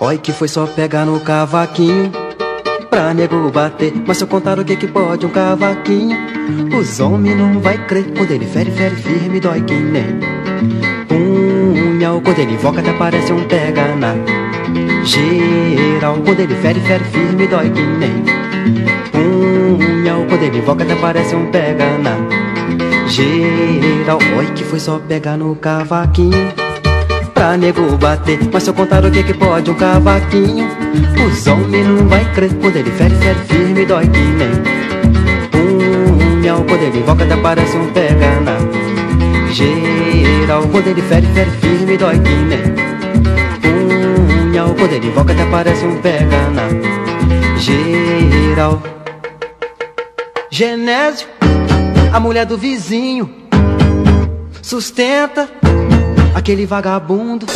Oi, que foi só pegar no cavaquinho pra nego bater. Mas se eu contar o que que pode um cavaquinho, os homens não vai crer. Quando ele fere, fere firme, dói que nem punhal. Quando ele invoca até parece um pega na geral. Quando ele fere, fere firme, dói que nem punhal. Quando ele invoca até parece um pega na geral. Oi, que foi só pegar no cavaquinho pra nego bater. Mas se eu contar o que que pode um cavaquinho, os homens não vai crer. Quando ele fere, fere firme, dói que nem punhal. Quando ele invoca até parece um pega na geral. Quando ele fere, fere firme, dói que nem punhal. Quando ele invoca até parece um pega na geral. Genésio, a mulher do vizinho, sustenta aquele vagabundo.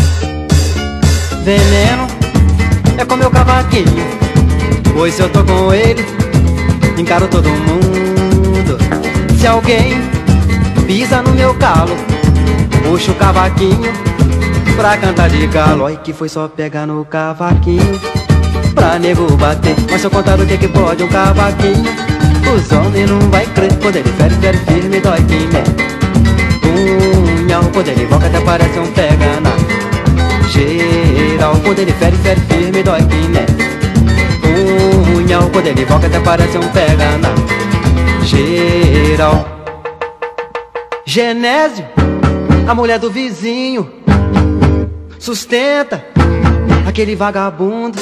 Veneno é com meu cavaquinho, pois se eu tô com ele, encaro todo mundo. Se alguém pisa no meu calo, puxo o cavaquinho pra cantar de galo. Oi, que foi só pegar no cavaquinho pra nego bater. Mas se eu contar o que que pode um cavaquinho, os homens não vai crer. Quando ele fere, fere firme, dói que nem punhal. Quando ele invoca até parece um pega na geral. Quando ele fere, fere firme, dói que nem punhal. Quando ele invoca até parece um pega na geral. Genésio, a mulher do vizinho, sustenta aquele vagabundo.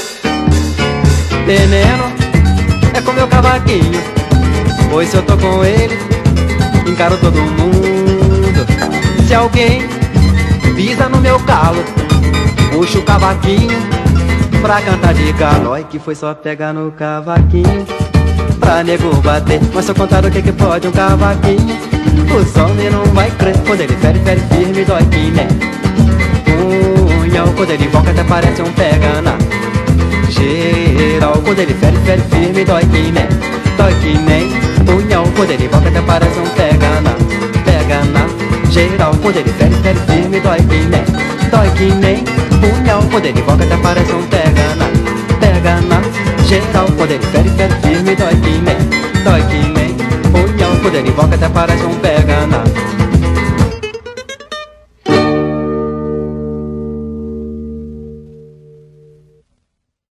Veneno é com meu cavaquinho, pois se eu tô com ele, encaro todo mundo. Se alguém pisa no meu calo, puxo o cavaquinho pra cantar de galo. Oi, que foi só pegar no cavaquinho pra nego bater. Mas se eu contar o que que pode um cavaquinho, os homens não vai crer. Quando ele fere, fere firme, dói que nem punhal. Quando ele invoca até parece um pega na geral. Quando ele fere, fere firme, dói que nem punhal. Quando ele invoca até parece um pega na geral. Quando ele fere, fere firme, dói que nem punhal. Quando ele invoca até parece um pega na geral. Quando ele fere, fere firme, dói que nem punhal. Quando ele invoca até parece um pega na